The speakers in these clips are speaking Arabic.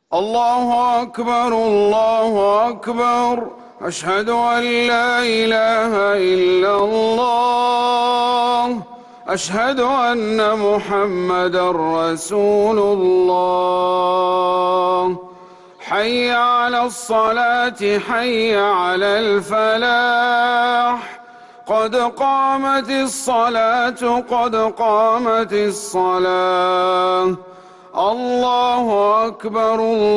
الله أكبر الله أكبر، أشهد أن لا إله إلا الله، أشهد أن محمدًا رسول الله. حي على الصلاة حي على الفلاح، قد قامت الصلاة قد قامت الصلاة. الله أكبر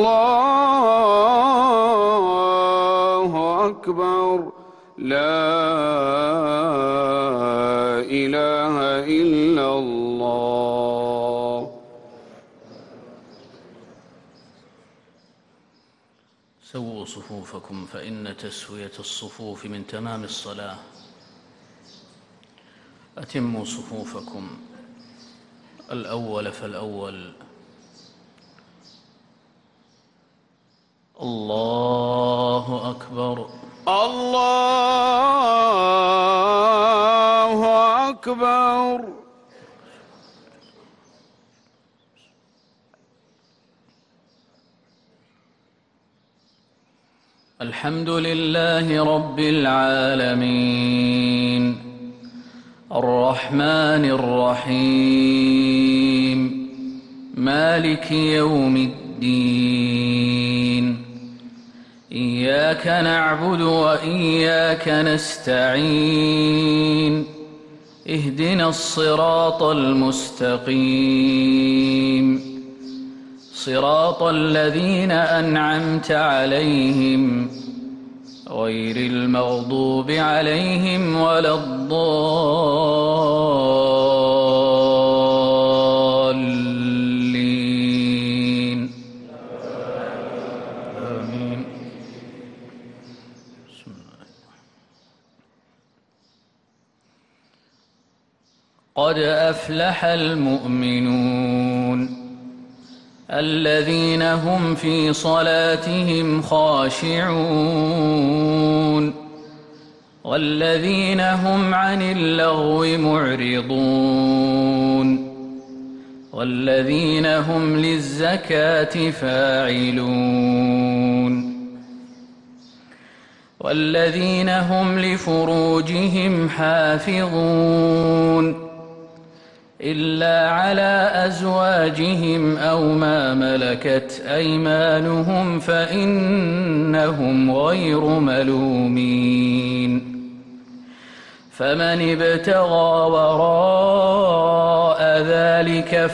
الله أكبر، لا إله إلا الله. سووا صفوفكم فإن تسوية الصفوف من تمام الصلاة. أتموا صفوفكم، الأول فالأول. الله أكبر الله أكبر. الحمد لله رب العالمين، الرحمن الرحيم، مالك يوم الدين. إياك نعبد وإياك نستعين، اهدنا الصراط المستقيم، صراط الذين أنعمت عليهم غير المغضوب عليهم ولا الضالين. آمين. بسم الله. قد أفلح المؤمنون الذين هم في صلاتهم خاشعون والذين هم عن اللغو معرضون والذين هم للزكاة فاعلون والذين هم لفروجهم حافظون إلا على أزواجهم أو ما ملكت أيمانهم فإنهم غير ملومين. فمن ابتغى وراء ذلك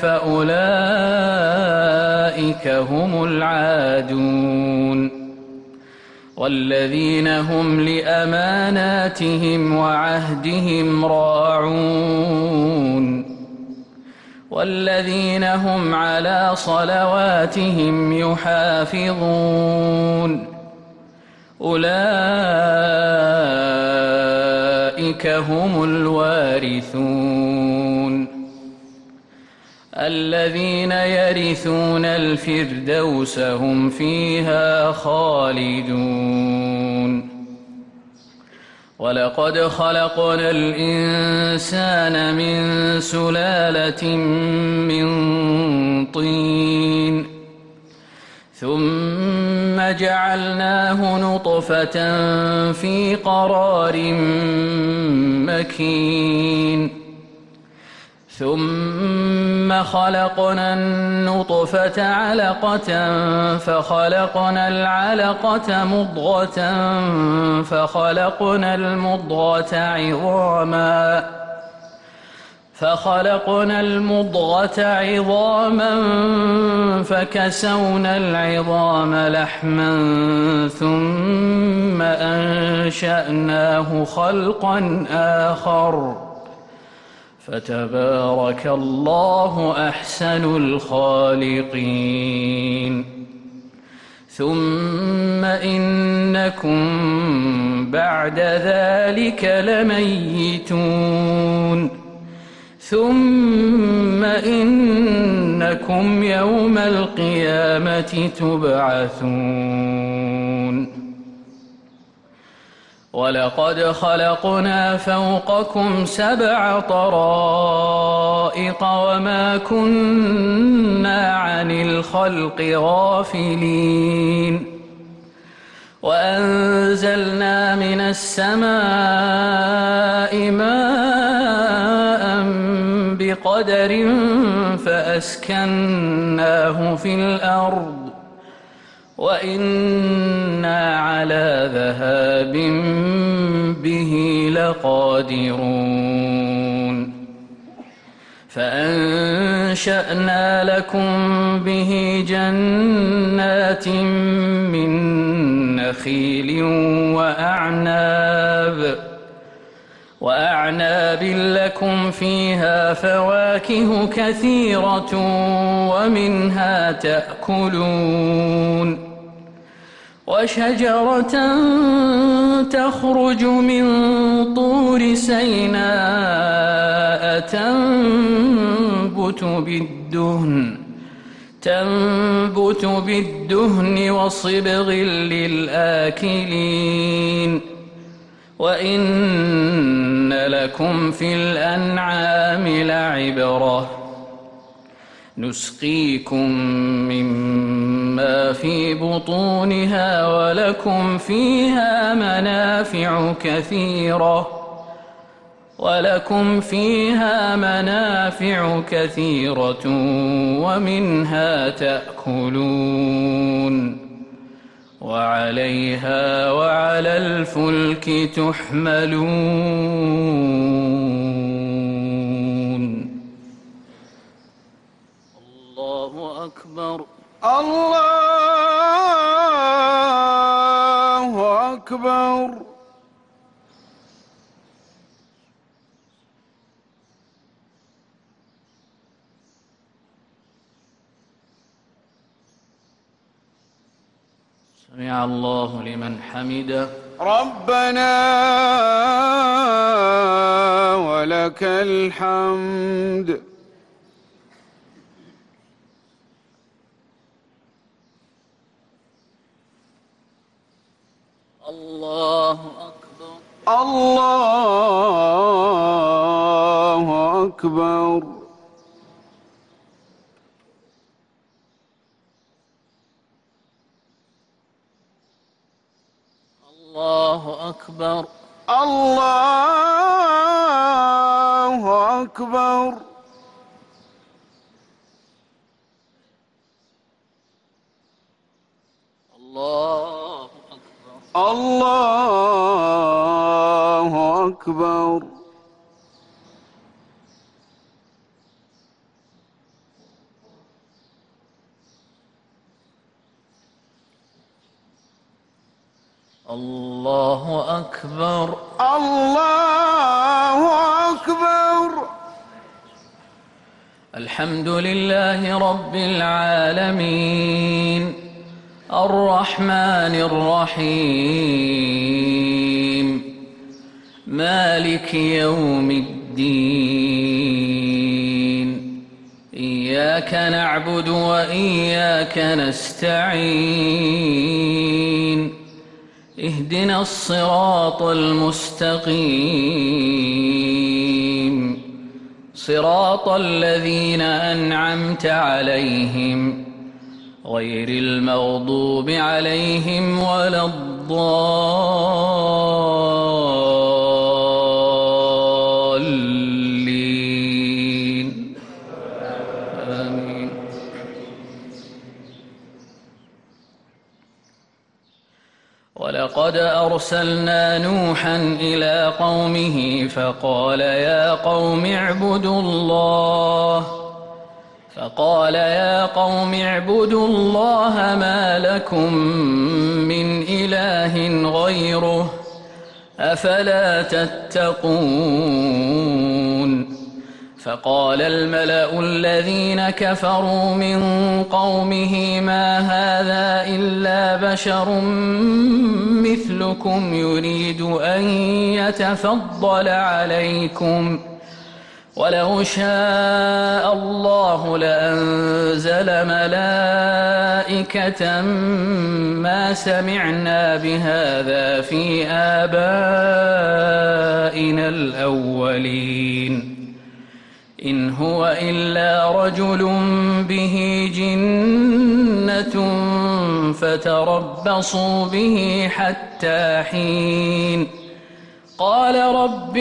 فأولئك هم العادون والذين هم لأماناتهم وعهدهم راعون والذين هم على صلواتهم يحافظون. أولئك هم الوارثون الذين يرثون الفردوس هم فيها خالدون. ولقد خلقنا الإنسان من سلالة من طين ثم جعلناه نطفة في قرار مكين ثم خلقنا النطفة علقة فخلقنا العلقة مضغة فخلقنا المضغة عظاما فكسونا العظام لحما ثم أنشأناه خلقا آخر فتبارك الله أحسن الخالقين. ثم إنكم بعد ذلك لميتون ثم إنكم يوم القيامة تبعثون. ولقد خلقنا فوقكم 7 طرائق طرائق وما كنا عن الخلق غافلين وأنزلنا من السماء ماء بقدر فأسكناه في الأرض وإنا على ذهاب به لقادرون فأنشأنا لكم به جنات من نخيل وأعناب لكم فيها فواكه كثيرة ومنها تأكلون وشجرة تخرج من طور سيناء تنبت بالدهن وصبغ للآكلين وإن لكم في الأنعام لعبرة نسقيكم مما في بطونها ولكم فيها منافع كثيرة ومنها تأكلون وعليها وعلى الفلك تحملون. الله أكبر. الله أكبر. سمع الله لمن حمده. ربنا ولك الحمد. الله أكبر. الله أكبر. الله أكبر. الله أكبر. الله أكبر. الله أكبر. الله أكبر. الله أكبر. الحمد لله رب العالمين الرحمن الرحيم مالك يوم الدين إياك نعبد وإياك نستعين اهدنا الصراط المستقيم صراط الذين أنعمت عليهم غير المغضوب عليهم ولا الضالين آمين. ولقد أرسلنا نوحا إلى قومه فقال يا قوم اعبدوا الله ما لكم من إله غيره أفلا تتقون. فقال الملأ الذين كفروا من قومه ما هذا إلا بشر مثلكم يريد أن يتفضل عليكم ولو شاء الله لأنزل ملائكة ما سمعنا بهذا في آبائنا الأولين إن هو إلا رجل به جنة فتربصوا به حتى حين قال رب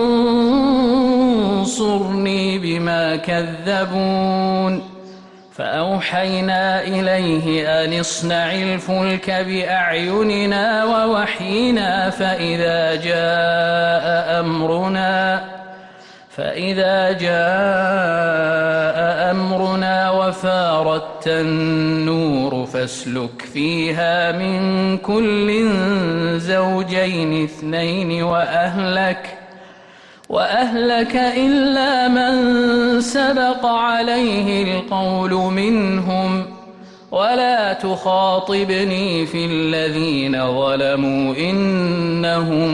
انصرني بما كذبون فأوحينا إليه أن اصنع الفلك بأعيننا ووحينا فإذا جاء أمرنا وفارت النور فاسلك فيها من كل زوجين اثنين وأهلك إلا من سبق عليه القول منهم ولا تخاطبني في الذين ظلموا إنهم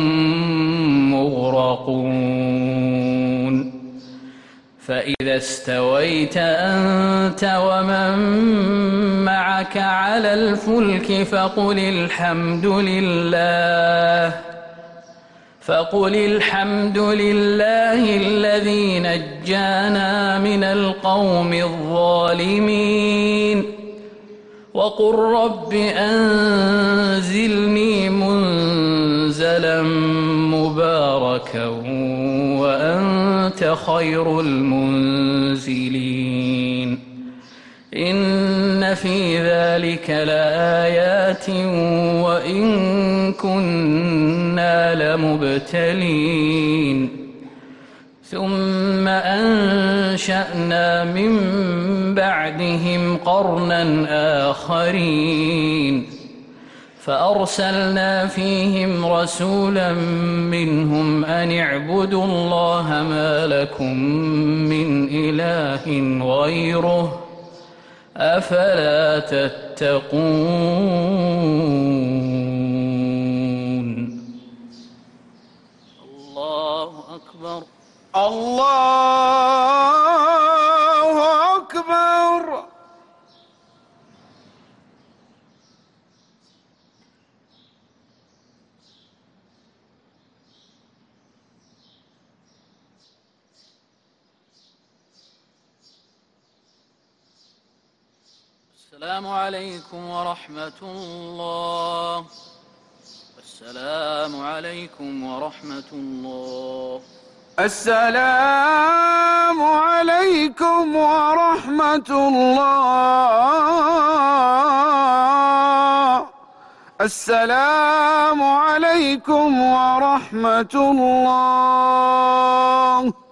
مغرقون فإذا استويت أنت ومن معك على الفلك فقل الحمد لله الذي نجانا من القوم الظالمين وقل رب أنزلني منزلا مباركا وأنت خير المنزلين إن في ذلك لآيات وإن كنا لمبتلين ثم أنشأنا من بعدهم قرنا آخرين فأرسلنا فيهم رسولا منهم أن اعبدوا الله ما لكم من إله غيره أفلا تتقون الله أكبر الله أكبر. السلام عليكم ورحمة الله. السلام عليكم ورحمة الله. السلام عليكم ورحمة الله. السلام عليكم ورحمة الله.